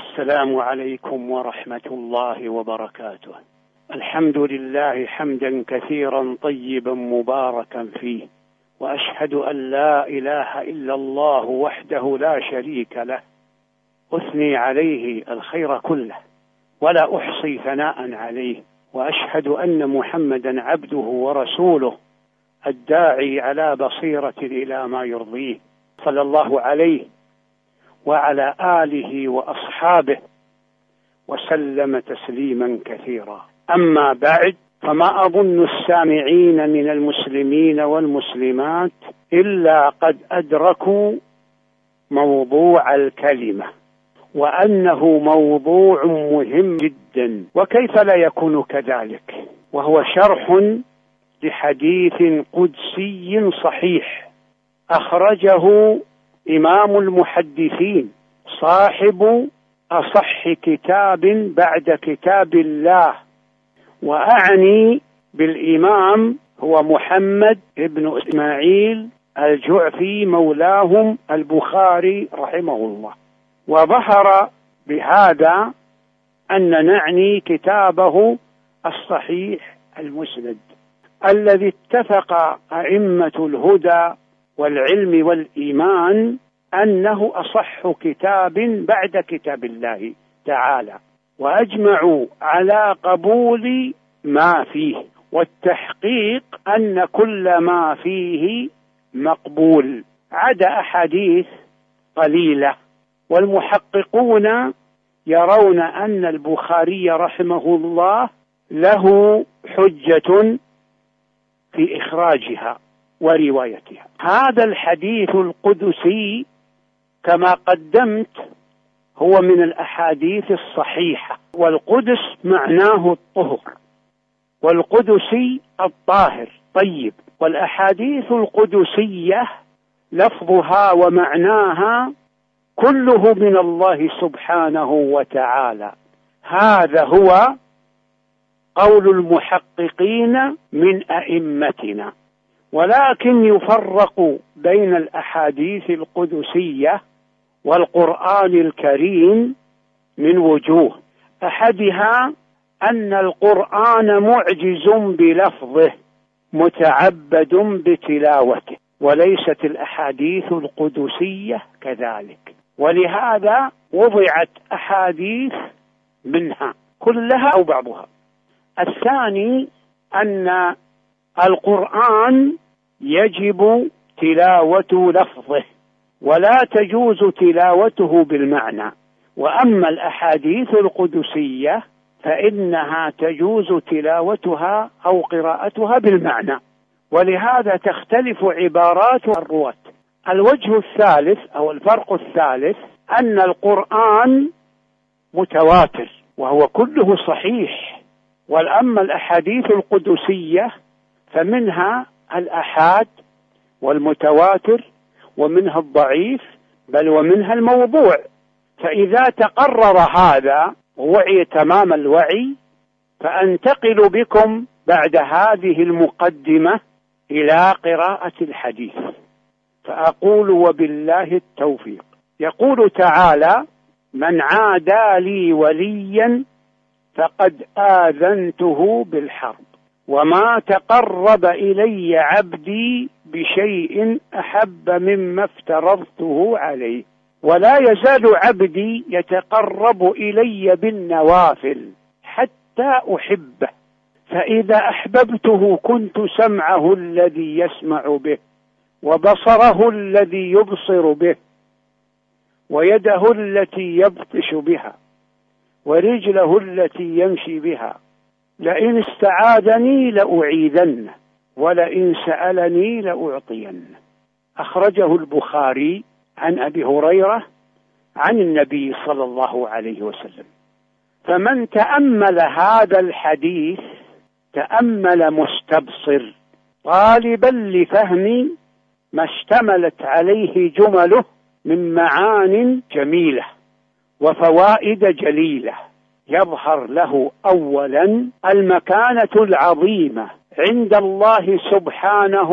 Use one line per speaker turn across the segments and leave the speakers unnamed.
السلام عليكم ورحمة الله وبركاته. الحمد لله حمدا كثيرا طيبا مباركا فيه، وأشهد أن لا إله إلا الله وحده لا شريك له، أثني عليه الخير كله ولا أحصي ثناء عليه، وأشهد أن محمدا عبده ورسوله الداعي على بصيرة إلى ما يرضيه، صلى الله عليه وعلى آله وأصحابه وسلم تسليما كثيرا. أما بعد، فما أظن السامعين من المسلمين والمسلمات إلا قد أدركوا موضوع الكلمة، وأنه موضوع مهم جدا، وكيف لا يكون كذلك، وهو شرح لحديث قدسي صحيح أخرجه إمام المحدثين صاحب أصح كتاب بعد كتاب الله، وأعني بالإمام هو محمد بن إسماعيل الجعفي مولاهم البخاري رحمه الله. وظهر بهذا أن نعني كتابه الصحيح المسند الذي اتفق أئمة الهدى والعلم والإيمان أنه أصح كتاب بعد كتاب الله تعالى، وأجمعوا على قبول ما فيه والتحقيق أن كل ما فيه مقبول، عدا أحاديث قليلة. والمحققون يرون أن البخاري رحمه الله له حجة في إخراجها وروايتها. هذا الحديث القدسي كما قدمت هو من الأحاديث الصحيحة، والقدس معناه الطهر، والقدسي الطاهر طيب. والأحاديث القدسية لفظها ومعناها كله من الله سبحانه وتعالى. هذا هو قول المحققين من أئمتنا. ولكن يفرق بين الأحاديث القدسية والقرآن الكريم من وجوه. أحدها أن القرآن معجز بلفظه متعبد بتلاوته، وليست الأحاديث القدسية كذلك، ولهذا وضعت أحاديث منها كلها أو بعضها. الثاني أن القرآن يجب تلاوة لفظه ولا تجوز تلاوته بالمعنى، وأما الأحاديث القدسية فإنها تجوز تلاوتها أو قراءتها بالمعنى، ولهذا تختلف عبارات الرواة. الوجه الثالث أو الفرق الثالث أن القرآن متواتر وهو كله صحيح، وأما الأحاديث القدسية فمنها الأحاد والمتواتر ومنها الضعيف بل ومنها الموضوع. فإذا تقرر هذا ووعي تمام الوعي، فأنتقل بكم بعد هذه المقدمة إلى قراءة الحديث، فأقول وبالله التوفيق. يقول تعالى: من عادى لي وليا فقد آذنته بالحرب، وما تقرب إلي عبدي بشيء أحب مما افترضته عليه، ولا يزال عبدي يتقرب إلي بالنوافل حتى أحبه، فإذا أحببته كنت سمعه الذي يسمع به، وبصره الذي يبصر به، ويده التي يبطش بها، ورجله التي يمشي بها. لئن استعاذني لأعيذنه، ولئن سألني لأعطينه. أخرجه البخاري عن أبي هريرة عن النبي صلى الله عليه وسلم. فمن تأمل هذا الحديث تأمل مستبصر طالبا لفهم ما اشتملت عليه جمله من معان جميلة وفوائد جليلة، يظهر له أولا المكانة العظيمة عند الله سبحانه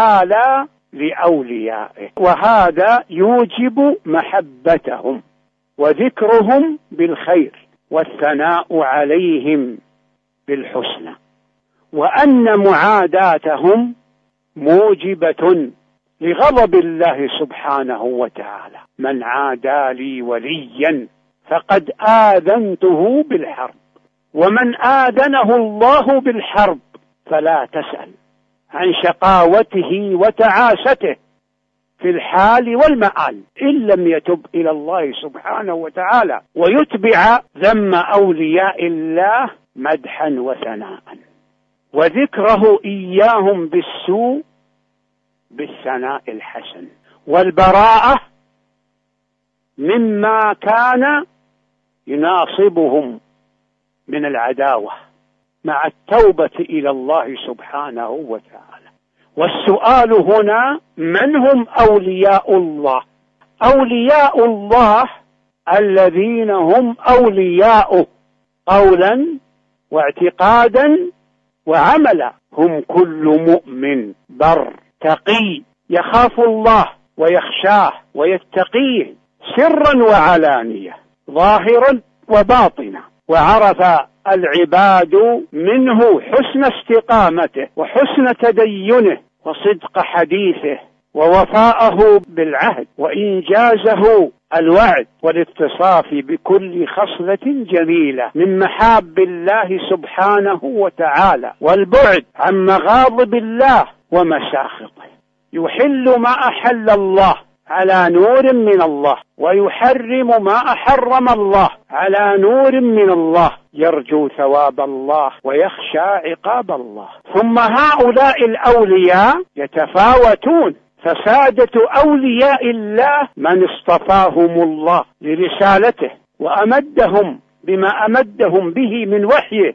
وتعالى لأوليائه، وهذا يوجب محبتهم. وذكرهم بالخير والثناء عليهم بالحسنى، وأن معاداتهم موجبة لغضب الله سبحانه وتعالى. من عادى لي وليا فقد آذنته بالحرب، ومن آذنه الله بالحرب فلا تسأل عن شقاوته وتعاسته في الحال والمآل إن لم يتب إلى الله سبحانه وتعالى ويتبع ذم أولياء الله مدحا وثناء، وذكره إياهم بالسوء بالثناء الحسن، والبراءة مما كان يناصبهم من العداوة مع التوبة إلى الله سبحانه وتعالى. والسؤال هنا: من هم أولياء الله؟ أولياء الله الذين هم أولياؤه قولا واعتقادا وعملا، هم كل مؤمن بر تقي يخاف الله ويخشاه ويتقيه سرا وعلانية ظاهرا وباطنا، وعرف العباد منه حسن استقامته وحسن تدينه وصدق حديثه ووفاءه بالعهد وإنجازه الوعد والاتصاف بكل خصلة جميلة من محاب الله سبحانه وتعالى والبعد عن مغاضب الله ومساخطه. يحل ما أحل الله على نور من الله، ويحرم ما أحرم الله على نور من الله، يرجو ثواب الله ويخشى عقاب الله. ثم هؤلاء الأولياء يتفاوتون، فسادة أولياء الله من اصطفاهم الله لرسالته وأمدهم بما أمدهم به من وحيه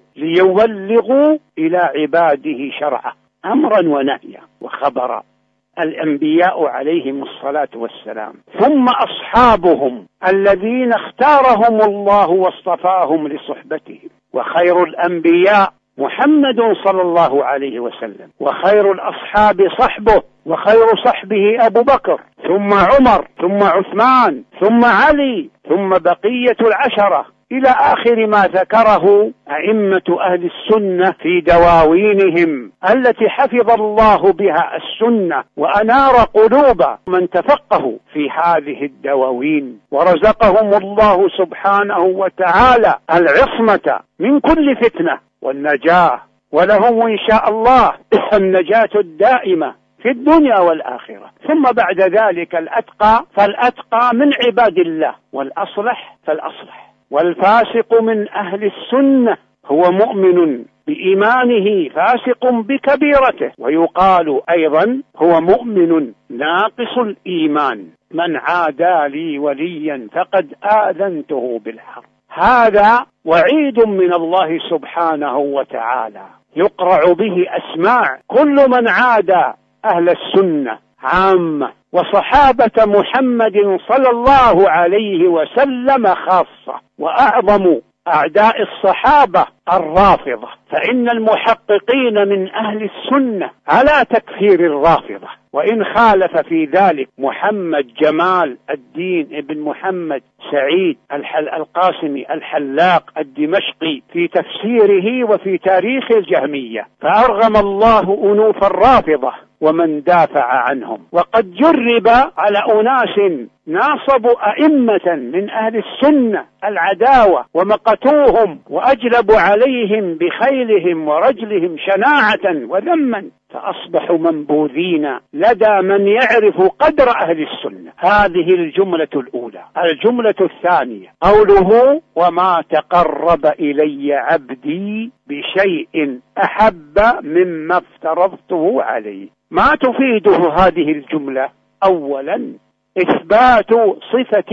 ليبلغوا إلى عباده شرعه أمرا ونهيا وخبرا، الأنبياء عليهم الصلاة والسلام. ثم أصحابهم الذين اختارهم الله واصطفاهم لصحبتهم، وخير الأنبياء محمد صلى الله عليه وسلم، وخير الأصحاب صحبه، وخير صحبه أبو بكر، ثم عمر، ثم عثمان، ثم علي، ثم بقية العشرة إلى آخر ما ذكره أئمة أهل السنة في دواوينهم التي حفظ الله بها السنة وأنار قلوب من تفقهوا في هذه الدواوين، ورزقهم الله سبحانه وتعالى العصمة من كل فتنة والنجاة، ولهم إن شاء الله النجاة الدائمة في الدنيا والآخرة. ثم بعد ذلك الأتقى فالأتقى من عباد الله، والأصلح فالأصلح، والفاسق من أهل السنة هو مؤمن بإيمانه فاسق بكبيرته، ويقال أيضا هو مؤمن ناقص الإيمان. من عادى لي وليا فقد آذنته بالحرب. هذا وعيد من الله سبحانه وتعالى يقرع به أسماع كل من عادى أهل السنة عامة وصحابة محمد صلى الله عليه وسلم خاصة. وأعظم أعداء الصحابة الرافضة، فإن المحققين من أهل السنة على تكفير الرافضة، وإن خالف في ذلك محمد جمال الدين ابن محمد سعيد القاسمي الحلاق الدمشقي في تفسيره وفي تاريخ الجهمية، فأرغم الله أنوف الرافضة ومن دافع عنهم. وقد جرب على أناس ناصبوا أئمة من أهل السنة العداوة ومقتوهم وأجلبوا عليهم بخيلهم ورجلهم شناعة وذما، فأصبحوا منبوذين لدى من يعرف قدر أهل السنة. هذه الجملة الأولى. الجملة الثانية قوله: وما تقرب إلي عبدي بشيء أحب مما افترضته عليه. ما تفيده هذه الجملة؟ أولا إثبات صفة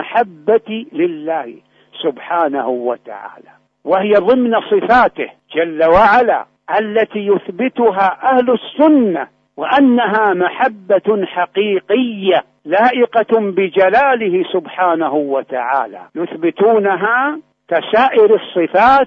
المحبة لله سبحانه وتعالى، وهي ضمن صفاته جل وعلا التي يثبتها أهل السنة، وأنها محبة حقيقية لائقة بجلاله سبحانه وتعالى، يثبتونها كسائر الصفات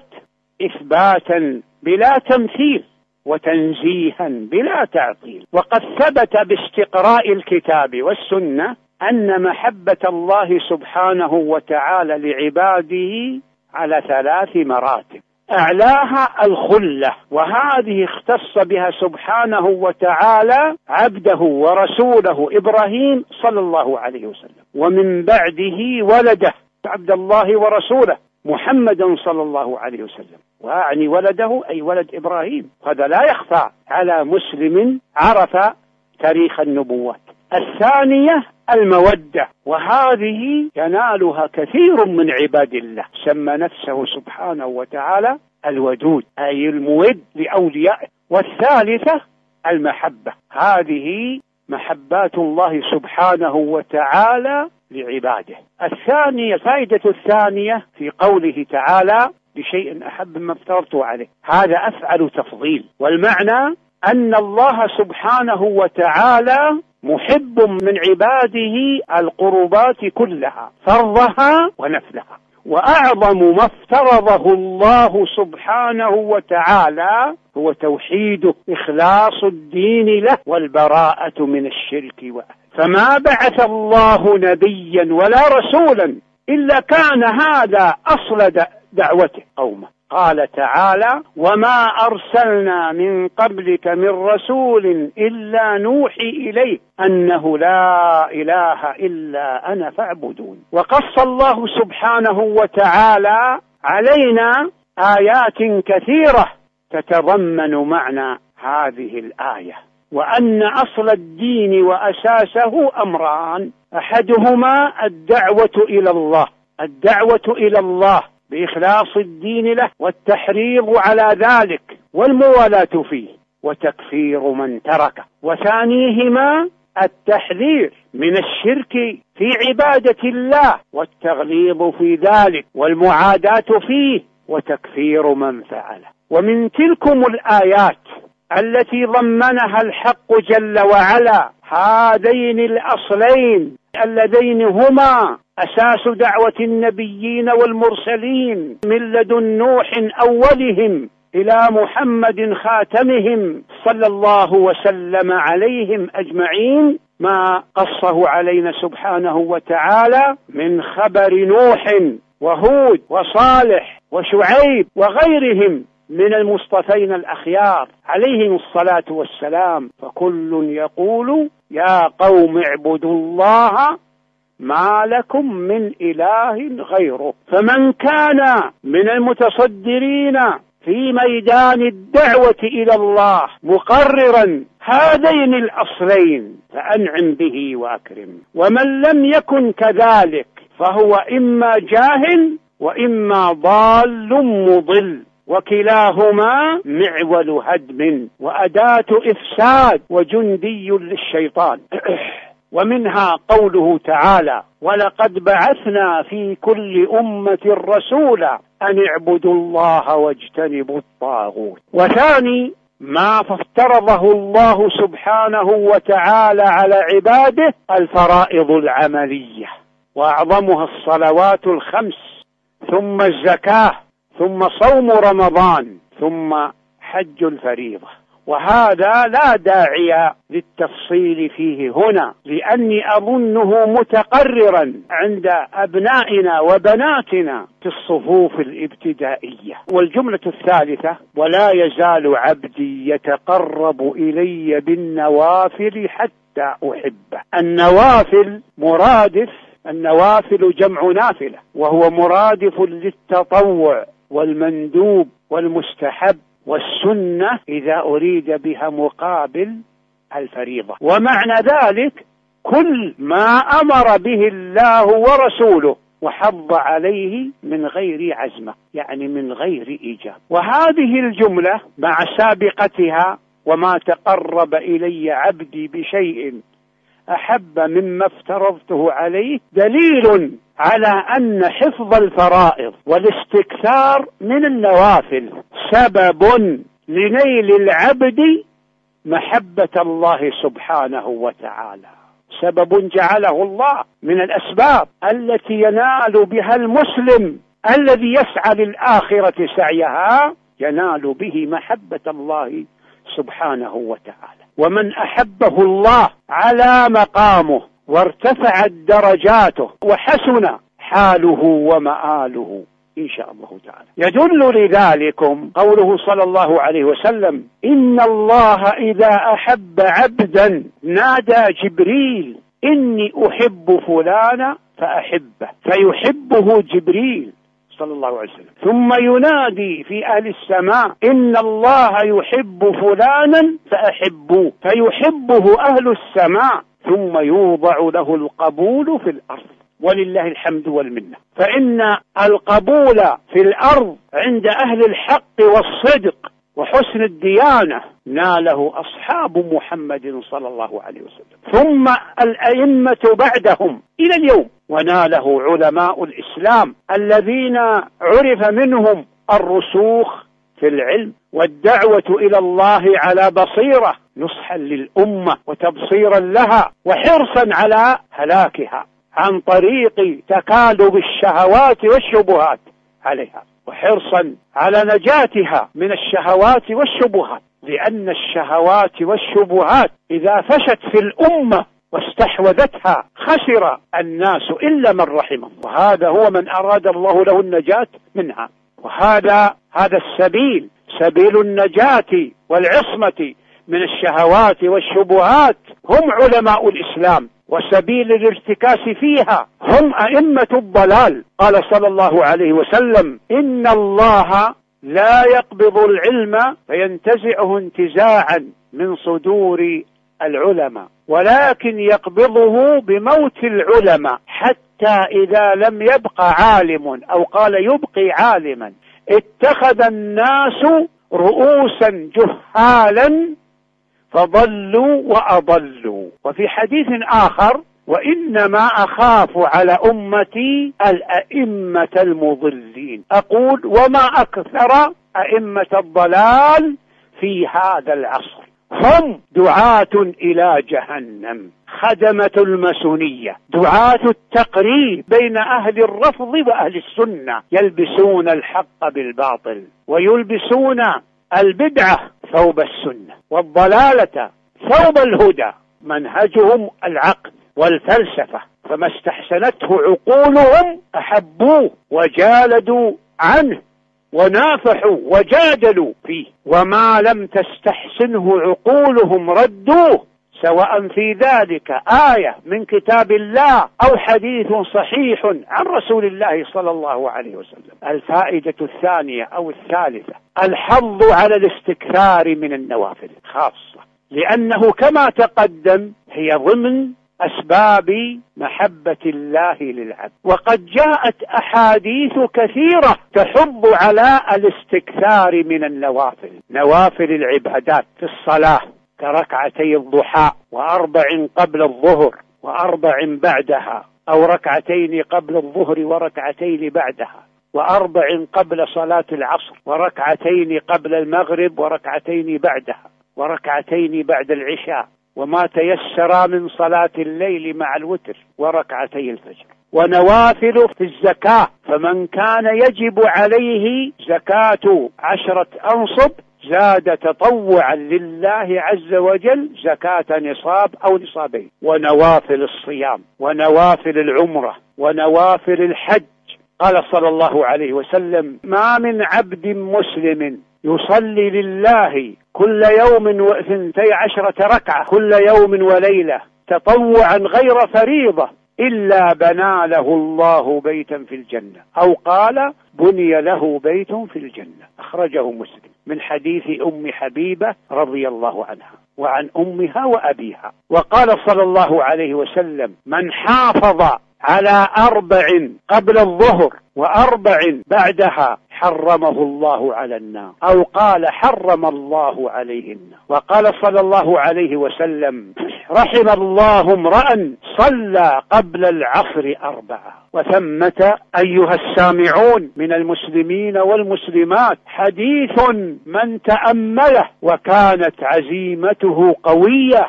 إثباتا بلا تمثيل وتنزيها بلا تعطيل. وقد ثبت باستقراء الكتاب والسنة أن محبة الله سبحانه وتعالى لعباده على 3 مراتب. أعلاها الخلة، وهذه اختص بها سبحانه وتعالى عبده ورسوله إبراهيم صلى الله عليه وسلم، ومن بعده ولده عبد الله ورسوله محمدا صلى الله عليه وسلم، وأعني ولده أي ولد إبراهيم. هذا لا يخفى على مسلم عرف تاريخ النبوات. الثانية المودة، وهذه ينالها كثير من عباد الله، سمى نفسه سبحانه وتعالى الودود أي المود لأوليائه. والثالثة المحبة، هذه محبات الله سبحانه وتعالى لعباده. الفائدة الثانية في قوله تعالى بشيء أحب ما افترضته عليه، هذا أفعل تفضيل، والمعنى أن الله سبحانه وتعالى محب من عباده القربات كلها فرضها ونفلها، وأعظم ما افترضه الله سبحانه وتعالى هو توحيده، إخلاص الدين له والبراءة من الشرك وأهله. فما بعث الله نبيا ولا رسولا إلا كان هذا أصل دعوته قومه. قال تعالى: وما أرسلنا من قبلك من رسول إلا نوحي إليه أنه لا إله إلا أنا فاعبدون. وقص الله سبحانه وتعالى علينا آيات كثيرة تتضمن معنى هذه الآية، وأن أصل الدين وأساسه أمران: أحدهما الدعوة إلى الله بإخلاص الدين له والتحريض على ذلك والموالاة فيه وتكفير من تركه، وثانيهما التحذير من الشرك في عبادة الله والتغليظ في ذلك والمعاداة فيه وتكفير من فعله. ومن تلكم الآيات التي ضمنها الحق جل وعلا هذين الأصلين اللذين هما أساس دعوة النبيين والمرسلين من لدن نوح أولهم إلى محمد خاتمهم صلى الله وسلم عليهم أجمعين، ما قصه علينا سبحانه وتعالى من خبر نوح وهود وصالح وشعيب وغيرهم من المصطفين الأخيار عليهم الصلاة والسلام. فكل يقول: يا قوم اعبدوا الله ما لكم من إله غيره. فمن كان من المتصدرين في ميدان الدعوة إلى الله مقررا هذين الأصلين فأنعم به وأكرم، ومن لم يكن كذلك فهو إما جاهل وإما ضال مضل، وكلاهما معول هدم وأداة إفساد وجندي للشيطان. ومنها قوله تعالى: ولقد بعثنا في كل أمة رسولا أن اعبدوا الله واجتنبوا الطاغوت. وثاني ما افترضه الله سبحانه وتعالى على عباده الفرائض العملية، وأعظمها الصلوات الخمس، ثم الزكاة، ثم صوم رمضان، ثم حج الفريضة. وهذا لا داعي للتفصيل فيه هنا، لأني أظنه متقررا عند أبنائنا وبناتنا في الصفوف الابتدائية. والجملة الثالثة: ولا يزال عبدي يتقرب إلي بالنوافل حتى أحبه. النوافل مرادف، النوافل جمع نافلة، وهو مرادف للتطوع والمندوب والمستحب والسنة إذا أريد بها مقابل الفريضة. ومعنى ذلك كل ما أمر به الله ورسوله وحض عليه من غير عزمة، يعني من غير إيجاب. وهذه الجملة مع سابقتها: وما تقرب إلي عبدي بشيء أحب مما افترضته عليه، دليل على أن حفظ الفرائض والاستكثار من النوافل سبب لنيل العبد محبة الله سبحانه وتعالى، سبب جعله الله من الأسباب التي ينال بها المسلم الذي يسعى للآخرة سعيها، ينال به محبة الله سبحانه وتعالى. ومن أحبه الله على مقامه وارتفعت درجاته وحسن حاله ومآله إن شاء الله تعالى. يدل لذلكم قوله صلى الله عليه وسلم: إن الله إذا أحب عبدا نادى جبريل إني أحب فلانا فأحبه، فيحبه جبريل صلى الله عليه وسلم، ثم ينادي في أهل السماء: إن الله يحب فلانا فأحبوه، فيحبه أهل السماء، ثم يوضع له القبول في الأرض، ولله الحمد والمنة. فإن القبول في الأرض عند أهل الحق والصدق وحسن الديانة ناله أصحاب محمد صلى الله عليه وسلم، ثم الأئمة بعدهم إلى اليوم، وناله علماء الإسلام الذين عرف منهم الرسوخ في العلم والدعوة إلى الله على بصيرة، نصحا للأمة وتبصيرا لها وحرصا على هلاكها عن طريق تكالب الشهوات والشبهات عليها، وحرصا على نجاتها من الشهوات والشبهات، لأن الشهوات والشبهات إذا فشت في الأمة واستحوذتها خسر الناس إلا من رحم الله، وهذا هو من أراد الله له النجاة منها. وهذا السبيل، سبيل النجاة والعصمة من الشهوات والشبهات هم علماء الإسلام، وسبيل الارتكاس فيها هم أئمة الضلال. قال صلى الله عليه وسلم: إن الله لا يقبض العلم فينتزعه انتزاعا من صدور العلماء، ولكن يقبضه بموت العلماء، حتى إذا لم يبق عالم، أو قال يبقي عالما، اتخذ الناس رؤوسا جهالا فضلوا وأضلوا. وفي حديث آخر: وإنما أخاف على أمتي الأئمة المضلين. أقول: وما أكثر أئمة الضلال في هذا العصر، هم دعاة إلى جهنم، خدمة الماسونية، دعاة التقريب بين أهل الرفض وأهل السنة، يلبسون الحق بالباطل ويلبسون البدعة ثوب السنة والضلالة ثوب الهدى. منهجهم العقل والفلسفة، فما استحسنته عقولهم أحبوه وجالدوا عنه ونافحوا وجادلوا فيه، وما لم تستحسنه عقولهم ردوه، سواء في ذلك آية من كتاب الله أو حديث صحيح عن رسول الله صلى الله عليه وسلم. الفائدة الثانية أو الثالثة: الحظ على الاستكثار من النوافل خاصة، لأنه كما تقدم هي ضمن أسباب محبة الله للعبد، وقد جاءت أحاديث كثيرة تحض على الاستكثار من النوافل، نوافل العبادات في الصلاة كركعتي الضحى، وأربع قبل الظهر وأربع بعدها، أو ركعتين قبل الظهر وركعتين بعدها، وأربع قبل صلاة العصر، وركعتين قبل المغرب وركعتين بعدها، وركعتين بعد العشاء، وما تيسر من صلاة الليل مع الوتر، وركعتي الفجر. ونوافل في الزكاة، فمن كان يجب عليه زكاة 10 أنصب زاد تطوعا لله عز وجل زكاة نصاب أو نصابين. ونوافل الصيام، ونوافل العمرة، ونوافل الحج. قال صلى الله عليه وسلم: ما من عبد مسلم يصلي لله كل يوم 12 ركعة كل يوم وليلة تطوعا غير فريضة إلا بنى له الله بيتا في الجنة، أو قال بني له بيت في الجنة. أخرجه مسلم من حديث أم حبيبة رضي الله عنها وعن أمها وأبيها. وقال صلى الله عليه وسلم: من حافظ على 4 قبل الظهر و4 بعدها حرمه الله على النار، أو قال حرم الله عليه النار. وقال صلى الله عليه وسلم: رحم الله امرأ صلى قبل العصر 4. وثمة أيها السامعون من المسلمين والمسلمات حديث من تأمله وكانت عزيمته قوية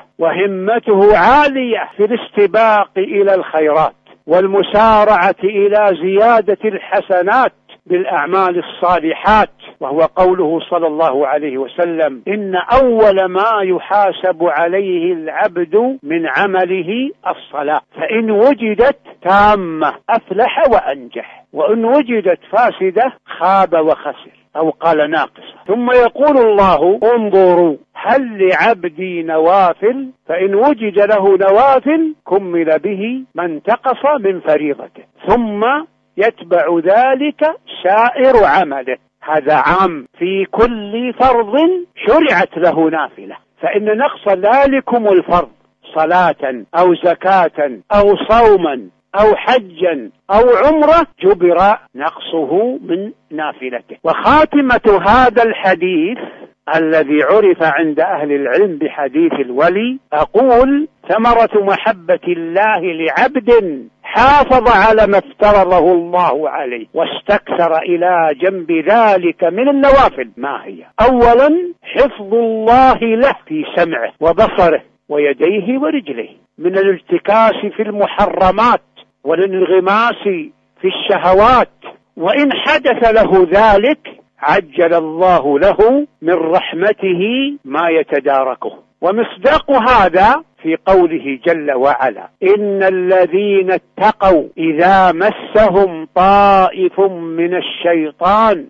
وهمته عالية في الاستباق إلى الخيرات والمسارعة إلى زيادة الحسنات بالأعمال الصالحات، وهو قوله صلى الله عليه وسلم: إن أول ما يحاسب عليه العبد من عمله الصلاة، فإن وجدت تامة أفلح وأنجح، وإن وجدت فاسدة خاب وخسر، أو قال ناقصة. ثم يقول الله: انظروا هل لعبدي نوافل، فإن وجد له نوافل كمل به ما انتقص من فريضته، ثم يتبع ذلك سائر عمله. هذا عام في كل فرض شرعت له نافلة، فإن نقص ذلكم الفرض صلاة أو زكاة أو صوما أو حجا أو عمرة جبر نقصه من نافلته. وخاتمة هذا الحديث الذي عرف عند أهل العلم بحديث الولي، أقول: ثمرة محبة الله لعبد حافظ على ما افترضه الله عليه واستكثر إلى جنب ذلك من النوافل. ما هي؟ أولا، حفظ الله له في سمعه وبصره ويديه ورجليه من الارتكاس في المحرمات والانغماس في الشهوات، وإن حدث له ذلك عجل الله له من رحمته ما يتداركه. ومصداق هذا في قوله جل وعلا: إن الذين اتقوا إذا مسهم طائف من الشيطان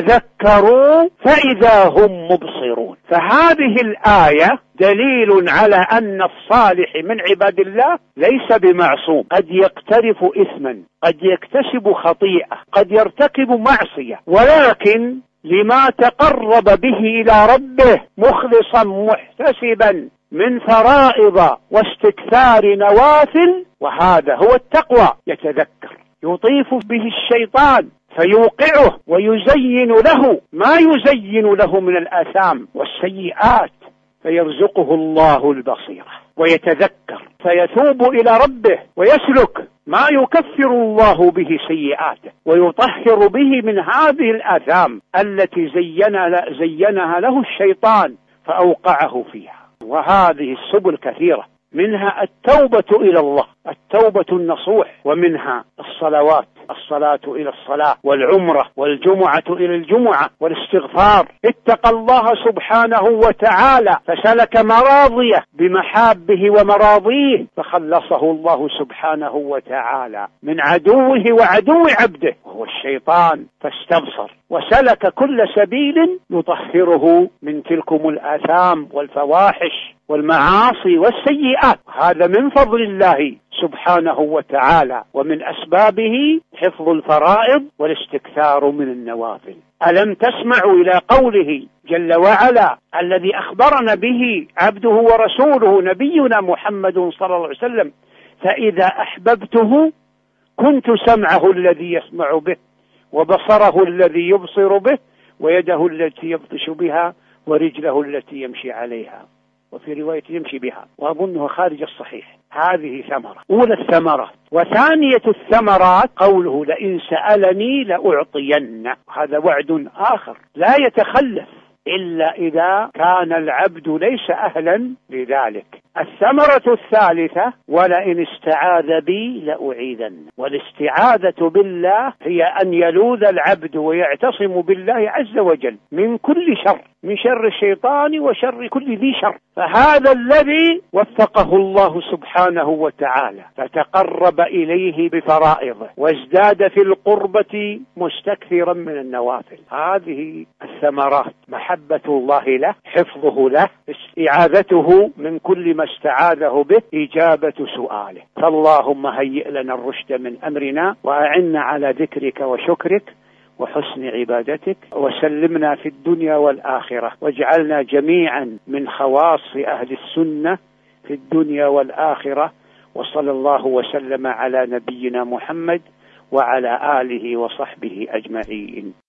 تذكروا فإذا هم مبصرون. فهذه الآية دليل على أن الصالح من عباد الله ليس بمعصوم، قد يقترف إثما، قد يكتسب خطيئة، قد يرتكب معصية، ولكن لما تقرب به إلى ربه مخلصا محتسبا من فرائض واستكثار نوافل، وهذا هو التقوى. يتذكر، يطيف به الشيطان فيوقعه ويزين له ما يزين له من الآثام والسيئات، فيرزقه الله البصيرة ويتذكر فيتوب إلى ربه ويسلك ما يكفر الله به سيئاته ويطهر به من هذه الآثام التي زينها له الشيطان فأوقعه فيها. وهذه السبل كثيرة، منها التوبة إلى الله، التوبة النصوح، ومنها الصلوات، الصلاة إلى الصلاة، والعمرة، والجمعة إلى الجمعة، والاستغفار. اتقى الله سبحانه وتعالى فسلك مراضيه بمحابه ومراضيه، فخلصه الله سبحانه وتعالى من عدوه وعدو عبده وهو الشيطان، فاستبصر وسلك كل سبيل يطهره من تلكم الآثام والفواحش والمعاصي والسيئات. هذا من فضل الله سبحانه وتعالى، ومن أسبابه حفظ الفرائض والاستكثار من النوافل. ألم تسمعوا إلى قوله جل وعلا الذي أخبرنا به عبده ورسوله نبينا محمد صلى الله عليه وسلم: فإذا أحببته كنت سمعه الذي يسمع به، وبصره الذي يبصر به، ويده التي يبطش بها، ورجله التي يمشي عليها، وفي رواية يمشي بها، وأظنه خارج الصحيح. هذه ثمرة، أولى الثمرات. وثانية الثمرات قوله: لئن سألني لأعطينه. هذا وعد آخر لا يتخلف إلا إذا كان العبد ليس أهلا لذلك. الثمرة الثالثة: ولئن استعاذ بي لأعيذن. والاستعاذة بالله هي أن يلوذ العبد ويعتصم بالله عز وجل من كل شر، من شر الشيطان وشر كل ذي شر. فهذا الذي وفقه الله سبحانه وتعالى فتقرب إليه بفرائضه، وازداد في القربة مستكثرا من النوافل. هذه الثمرات: محبة الله له، حفظه له، استعاذته من كل ما استعاذه به، إجابة سؤاله. فاللهم هيئ لنا الرشد من أمرنا، وأعنا على ذكرك وشكرك وحسن عبادتك، وسلمنا في الدنيا والآخرة، واجعلنا جميعا من خواص أهل السنة في الدنيا والآخرة. وصلى الله وسلم على نبينا محمد وعلى آله وصحبه أجمعين.